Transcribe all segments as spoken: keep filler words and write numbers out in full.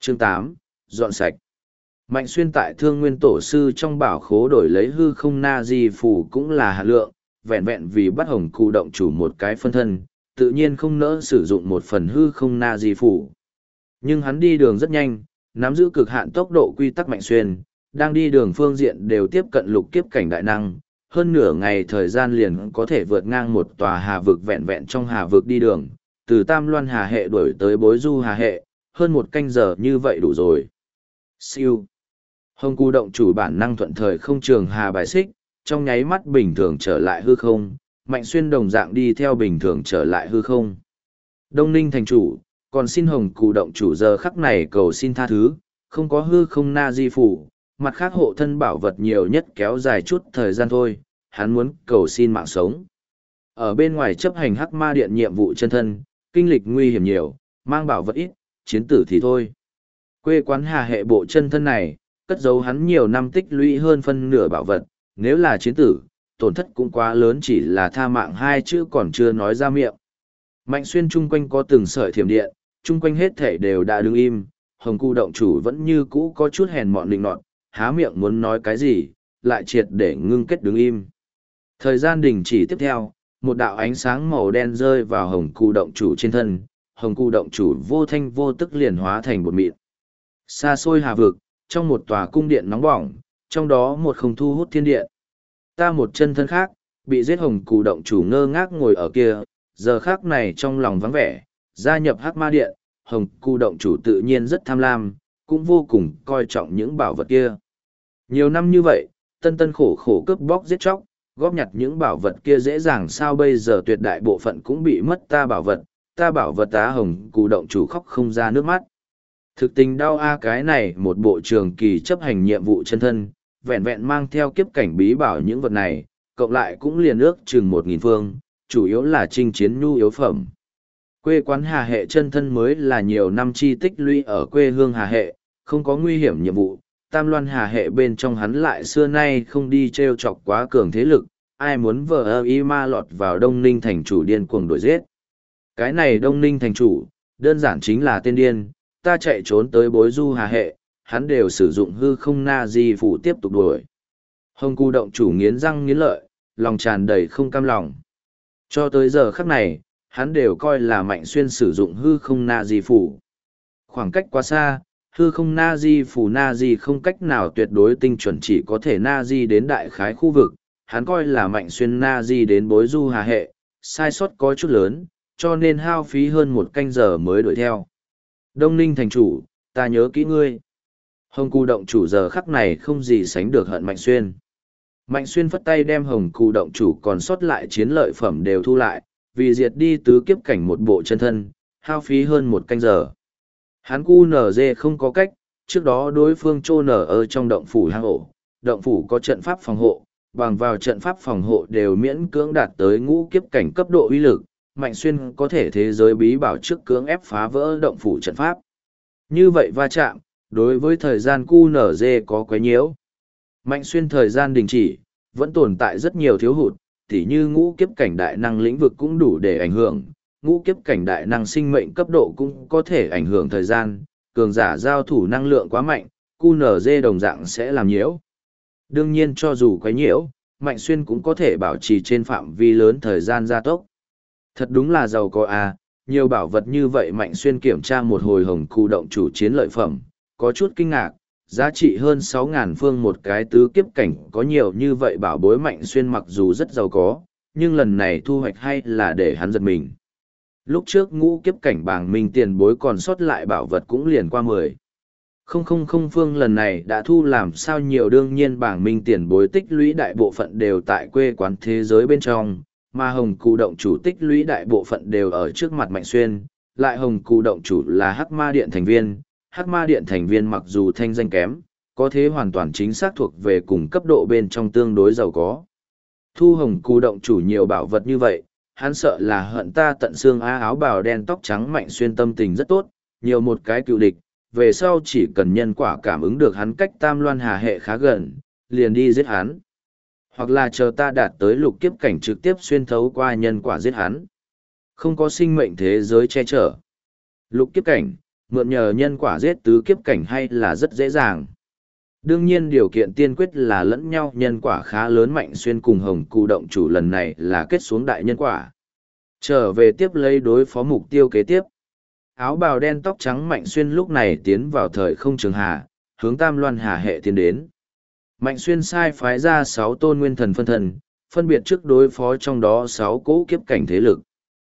Chương tám, dọn sạch. Mạnh Xuyên tại Thương Nguyên Tổ Sư trong bảo khố đổi lấy hư không na di phủ cũng là hạt lượng, vẹn vẹn vì bắt hồng cụ động chủ một cái phân thân, tự nhiên không nỡ sử dụng một phần hư không na di phủ. Nhưng hắn đi đường rất nhanh, nắm giữ cực hạn tốc độ quy tắc Mạnh Xuyên, đang đi đường phương diện đều tiếp cận lục kiếp cảnh đại năng, hơn nửa ngày thời gian liền có thể vượt ngang một tòa hà vực vẹn vẹn trong hà vực đi đường, từ Tam Loan Hà hệ đuổi tới Bối Du Hà hệ, hơn một canh giờ như vậy đủ rồi. Siêu. Hồng Cụ động chủ bản năng thuận thời không trường hà bài xích, trong nháy mắt bình thường trở lại hư không, Mạnh Xuyên đồng dạng đi theo bình thường trở lại hư không. Đông Ninh thành chủ, còn xin Hồng Cụ động chủ giờ khắc này cầu xin tha thứ, không có hư không na di phủ, mặt khác hộ thân bảo vật nhiều nhất kéo dài chút thời gian thôi, hắn muốn cầu xin mạng sống. Ở bên ngoài chấp hành Hắc Ma Điện nhiệm vụ chân thân, kinh lịch nguy hiểm nhiều, mang bảo vật ít, chiến tử thì thôi. Quê quán Hà hệ bộ chân thân này, cất giấu hắn nhiều năm tích lũy hơn phân nửa bảo vật, nếu là chiến tử, tổn thất cũng quá lớn, chỉ là tha mạng hai chữ còn chưa nói ra miệng. Mạnh Xuyên chung quanh có từng sợi thiểm điện, chung quanh hết thể đều đã đứng im, Hồng Cụ động chủ vẫn như cũ có chút hèn mọn định nọt, há miệng muốn nói cái gì, lại triệt để ngưng kết đứng im. Thời gian đình chỉ tiếp theo, một đạo ánh sáng màu đen rơi vào Hồng Cụ động chủ trên thân, Hồng Cụ động chủ vô thanh vô tức liền hóa thành bột mịn. Xa xôi hà vực, trong một tòa cung điện nóng bỏng, trong đó một không thu hút thiên điện. Ta một chân thân khác, bị giết Hồng Cụ động chủ ngơ ngác ngồi ở kia, giờ khác này trong lòng vắng vẻ, gia nhập Hắc Ma Điện, Hồng Cụ động chủ tự nhiên rất tham lam, cũng vô cùng coi trọng những bảo vật kia. Nhiều năm như vậy, tân tân khổ khổ cướp bóc giết chóc, góp nhặt những bảo vật kia dễ dàng sao bây giờ tuyệt đại bộ phận cũng bị mất ta bảo vật, ta bảo vật tá Hồng Cụ động chủ khóc không ra nước mắt. Thực tình đau a cái này một bộ trường kỳ chấp hành nhiệm vụ chân thân, vẹn vẹn mang theo kiếp cảnh bí bảo những vật này, cộng lại cũng liền ước chừng một nghìn phương, chủ yếu là chinh chiến nhu yếu phẩm. Quê quán Hà hệ chân thân mới là nhiều năm chi tích lũy ở quê hương Hà hệ, không có nguy hiểm nhiệm vụ, Tam Loan Hà hệ bên trong hắn lại xưa nay không đi treo chọc quá cường thế lực, ai muốn vờ ơ y ma lọt vào Đông Ninh thành chủ điên cuồng đuổi giết. Cái này Đông Ninh thành chủ, đơn giản chính là tên điên, ta chạy trốn tới Bối Du Hà hệ, hắn đều sử dụng hư không na di phủ tiếp tục đuổi. Hồng Cụ động chủ nghiến răng nghiến lợi, lòng tràn đầy không cam lòng. Cho tới giờ khắc này, hắn đều coi là Mạnh Xuyên sử dụng hư không na di phủ. Khoảng cách quá xa, hư không na di phủ na di không cách nào tuyệt đối tinh chuẩn, chỉ có thể na di đến đại khái khu vực, hắn coi là Mạnh Xuyên na di đến Bối Du Hà hệ, sai sót có chút lớn, cho nên hao phí hơn một canh giờ mới đuổi theo. Đông Ninh thành chủ, ta nhớ kỹ ngươi. Hồng Cụ động chủ giờ khắc này không gì sánh được hận Mạnh Xuyên. Mạnh Xuyên phất tay đem Hồng Cụ động chủ còn sót lại chiến lợi phẩm đều thu lại, vì diệt đi tứ kiếp cảnh một bộ chân thân, hao phí hơn một canh giờ. Hắn cu nở dê không có cách, trước đó đối phương trô nở ở trong động phủ hang ổ, động phủ có trận pháp phòng hộ, bằng vào trận pháp phòng hộ đều miễn cưỡng đạt tới ngũ kiếp cảnh cấp độ uy lực, Mạnh Xuyên có thể thế giới bí bảo trước cưỡng ép phá vỡ động phủ trận pháp. Như vậy va chạm, đối với thời gian cu nở dê có quấy nhiễu. Mạnh Xuyên thời gian đình chỉ, vẫn tồn tại rất nhiều thiếu hụt, tỉ như ngũ kiếp cảnh đại năng lĩnh vực cũng đủ để ảnh hưởng, ngũ kiếp cảnh đại năng sinh mệnh cấp độ cũng có thể ảnh hưởng thời gian, cường giả giao thủ năng lượng quá mạnh, cu nở dê đồng dạng sẽ làm nhiễu. Đương nhiên cho dù quấy nhiễu, Mạnh Xuyên cũng có thể bảo trì trên phạm vi lớn thời gian gia tốc. Thật đúng là giàu có à, nhiều bảo vật như vậy. Mạnh Xuyên kiểm tra một hồi Hồng Cụ động chủ chiến lợi phẩm, có chút kinh ngạc, giá trị hơn sáu ngàn phương một cái tứ kiếp cảnh có nhiều như vậy bảo bối. Mạnh Xuyên mặc dù rất giàu có, nhưng lần này thu hoạch hay là để hắn giật mình. Lúc trước ngũ kiếp cảnh bảng minh tiền bối còn sót lại bảo vật cũng liền qua mười. Không không không phương lần này đã thu làm sao nhiều, đương nhiên bảng minh tiền bối tích lũy đại bộ phận đều tại quê quán thế giới bên trong, mà Hồng Cụ động chủ tích lũy đại bộ phận đều ở trước mặt Mạnh Xuyên, lại Hồng Cụ động chủ là Hắc Ma Điện thành viên, Hắc Ma Điện thành viên mặc dù thanh danh kém, có thế hoàn toàn chính xác thuộc về cùng cấp độ bên trong tương đối giàu có. Thu Hồng Cụ động chủ nhiều bảo vật như vậy, hắn sợ là hận ta tận xương á. Áo bào đen tóc trắng Mạnh Xuyên tâm tình rất tốt, nhiều một cái cựu địch, về sau chỉ cần nhân quả cảm ứng được hắn cách Tam Loan Hà hệ khá gần, liền đi giết hắn. Hoặc là chờ ta đạt tới lục kiếp cảnh trực tiếp xuyên thấu qua nhân quả giết hắn. Không có sinh mệnh thế giới che chở. Lục kiếp cảnh, Mượn nhờ nhân quả giết tứ kiếp cảnh hay là rất dễ dàng. Đương nhiên điều kiện tiên quyết là lẫn nhau nhân quả khá lớn. Mạnh Xuyên cùng Hồng Cụ động chủ lần này là kết xuống đại nhân quả. Trở về tiếp lấy đối phó mục tiêu kế tiếp. Áo bào đen tóc trắng Mạnh Xuyên lúc này tiến vào thời không trường hà, hướng Tam Loan Hà hệ tiến đến. Mạnh Xuyên sai phái ra sáu tôn nguyên thần phân thần, phân biệt trước đối phó trong đó sáu cỗ kiếp cảnh thế lực.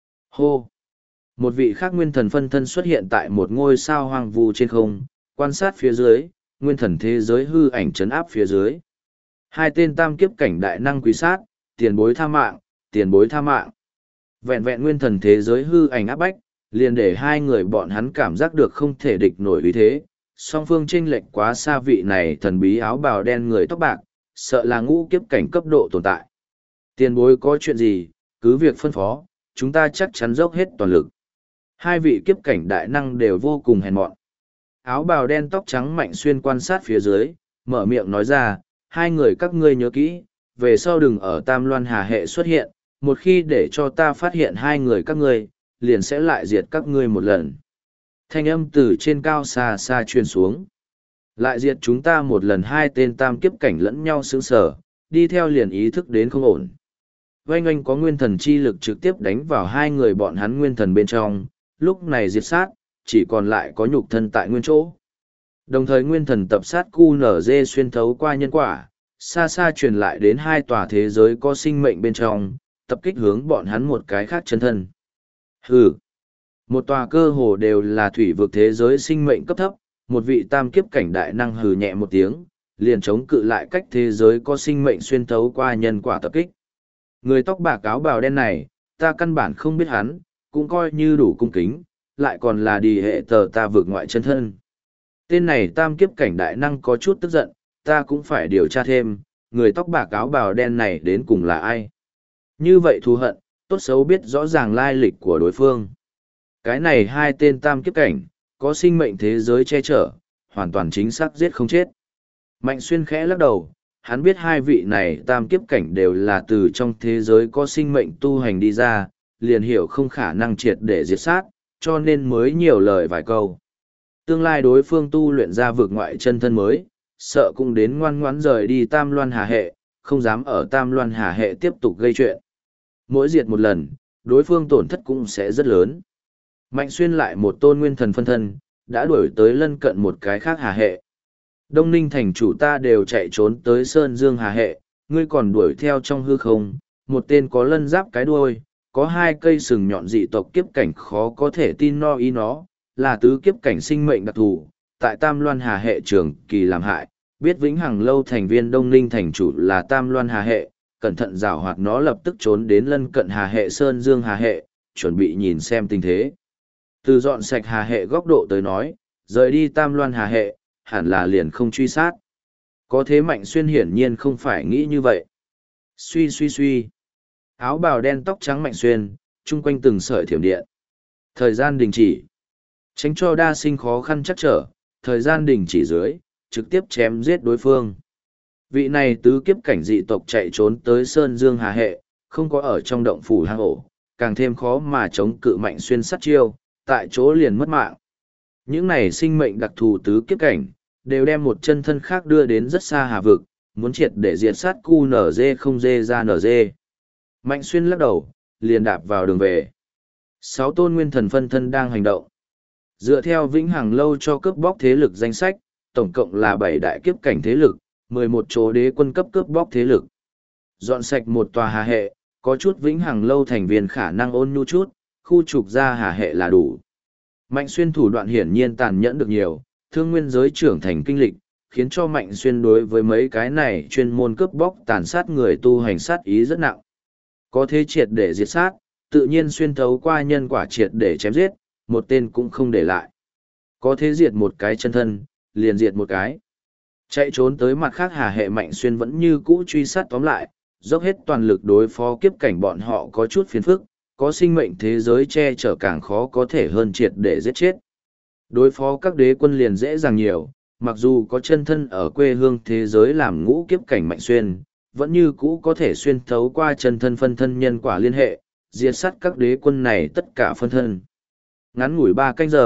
Hô! Một vị khác nguyên thần phân thân xuất hiện tại một ngôi sao hoang vu trên không, quan sát phía dưới, nguyên thần thế giới hư ảnh chấn áp phía dưới. Hai tên tam kiếp cảnh đại năng quý sát, tiền bối tha mạng, tiền bối tha mạng. Vẹn vẹn nguyên thần thế giới hư ảnh áp bách, liền để hai người bọn hắn cảm giác được không thể địch nổi uy thế. Song phương chênh lệch quá xa, vị này thần bí áo bào đen người tóc bạc, sợ là ngũ kiếp cảnh cấp độ tồn tại. Tiền bối có chuyện gì, cứ việc phân phó, chúng ta chắc chắn dốc hết toàn lực. Hai vị kiếp cảnh đại năng đều vô cùng hèn mọn. Áo bào đen tóc trắng Mạnh Xuyên quan sát phía dưới, mở miệng nói ra, hai người các ngươi nhớ kỹ, về sau đừng ở Tam Loan Hà hệ xuất hiện, một khi để cho ta phát hiện hai người các ngươi, liền sẽ lại diệt các ngươi một lần. Thanh âm từ trên cao xa xa truyền xuống. Lại diệt chúng ta một lần, hai tên tam kiếp cảnh lẫn nhau sướng sở, đi theo liền ý thức đến không ổn. Oanh oanh có nguyên thần chi lực trực tiếp đánh vào hai người bọn hắn nguyên thần bên trong, lúc này diệt sát, chỉ còn lại có nhục thân tại nguyên chỗ. Đồng thời nguyên thần tập sát cu nở dê xuyên thấu qua nhân quả, xa xa truyền lại đến hai tòa thế giới có sinh mệnh bên trong, tập kích hướng bọn hắn một cái khác chân thân. Hừ! Một tòa cơ hồ đều là thủy vực thế giới sinh mệnh cấp thấp, một vị tam kiếp cảnh đại năng hừ nhẹ một tiếng, liền chống cự lại cách thế giới có sinh mệnh xuyên thấu qua nhân quả tập kích. Người tóc bạc áo bào đen này, ta căn bản không biết hắn, cũng coi như đủ cung kính, lại còn là đi hệ tờ ta vượt ngoại chân thân. Tên này tam kiếp cảnh đại năng có chút tức giận, ta cũng phải điều tra thêm, người tóc bạc áo bào đen này đến cùng là ai. Như vậy thù hận, tốt xấu biết rõ ràng lai lịch của đối phương. Cái này hai tên tam kiếp cảnh, có sinh mệnh thế giới che chở, hoàn toàn chính xác giết không chết. Mạnh Xuyên khẽ lắc đầu, hắn biết hai vị này tam kiếp cảnh đều là từ trong thế giới có sinh mệnh tu hành đi ra, liền hiểu không khả năng triệt để diệt sát, cho nên mới nhiều lời vài câu. Tương lai đối phương tu luyện ra vực ngoại chân thân mới, sợ cũng đến ngoan ngoãn rời đi Tam Loan Hà hệ, không dám ở Tam Loan Hà hệ tiếp tục gây chuyện. Mỗi diệt một lần, đối phương tổn thất cũng sẽ rất lớn. Mạnh Xuyên lại một tôn nguyên thần phân thân, đã đuổi tới lân cận một cái khác Hà hệ. Đông Ninh thành chủ ta đều chạy trốn tới Sơn Dương Hà hệ, ngươi còn đuổi theo trong hư không, một tên có lân giáp cái đuôi, có hai cây sừng nhọn dị tộc kiếp cảnh khó có thể tin no ý nó, là tứ kiếp cảnh sinh mệnh đặc thù, tại Tam Loan Hà hệ trường kỳ làm hại, biết vĩnh hằng lâu thành viên Đông Ninh thành chủ là Tam Loan Hà hệ, cẩn thận rào hoạt nó lập tức trốn đến lân cận Hà hệ Sơn Dương Hà hệ, chuẩn bị nhìn xem tình thế. Từ dọn sạch Hà hệ góc độ tới nói, rời đi Tam Loan Hà hệ, hẳn là liền không truy sát. Có thế Mạnh Xuyên hiển nhiên không phải nghĩ như vậy. Suy suy suy. Áo bào đen tóc trắng Mạnh Xuyên, chung quanh từng sợi thiểm điện. Thời gian đình chỉ. Tránh cho đa sinh khó khăn chắc trở, thời gian đình chỉ dưới, trực tiếp chém giết đối phương. Vị này tứ kiếp cảnh dị tộc chạy trốn tới Sơn Dương Hà hệ, không có ở trong động phủ hang ổ, càng thêm khó mà chống cự Mạnh Xuyên sát chiêu, tại chỗ liền mất mạng. Những này sinh mệnh đặc thù tứ kiếp cảnh, đều đem một chân thân khác đưa đến rất xa hà vực, muốn triệt để diệt sát cu nở dê không dê ra nở dê. Mạnh Xuyên lắc đầu, liền đạp vào đường về. Sáu tôn nguyên thần phân thân đang hành động. Dựa theo vĩnh hằng lâu cho cướp bóc thế lực danh sách, tổng cộng là bảy đại kiếp cảnh thế lực, mười một chỗ đế quân cấp cướp bóc thế lực. Dọn sạch một tòa hà hệ, có chút vĩnh hằng lâu thành viên khả năng ôn nhu chút, khu trục ra hà hệ là đủ. Mạnh Xuyên thủ đoạn hiển nhiên tàn nhẫn được nhiều, thương nguyên giới trưởng thành kinh lịch, khiến cho Mạnh Xuyên đối với mấy cái này chuyên môn cướp bóc tàn sát người tu hành sát ý rất nặng. Có thế triệt để diệt sát, tự nhiên xuyên thấu qua nhân quả triệt để chém giết, một tên cũng không để lại. Có thế diệt một cái chân thân, liền diệt một cái. Chạy trốn tới mặt khác Hà hệ Mạnh Xuyên vẫn như cũ truy sát tóm lại, dốc hết toàn lực đối phó kiếp cảnh bọn họ có chút phiền phức, có sinh mệnh thế giới che chở càng khó có thể hơn triệt để giết chết. Đối phó các đế quân liền dễ dàng nhiều, mặc dù có chân thân ở quê hương thế giới làm ngũ kiếp cảnh Mạnh Xuyên, vẫn như cũ có thể xuyên thấu qua chân thân phân thân nhân quả liên hệ, diệt sát các đế quân này tất cả phân thân. Ngắn ngủi ba canh giờ,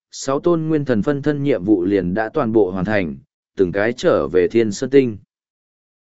sáu tôn nguyên thần phân thân nhiệm vụ liền đã toàn bộ hoàn thành, từng cái trở về Thiên Sơn Tinh.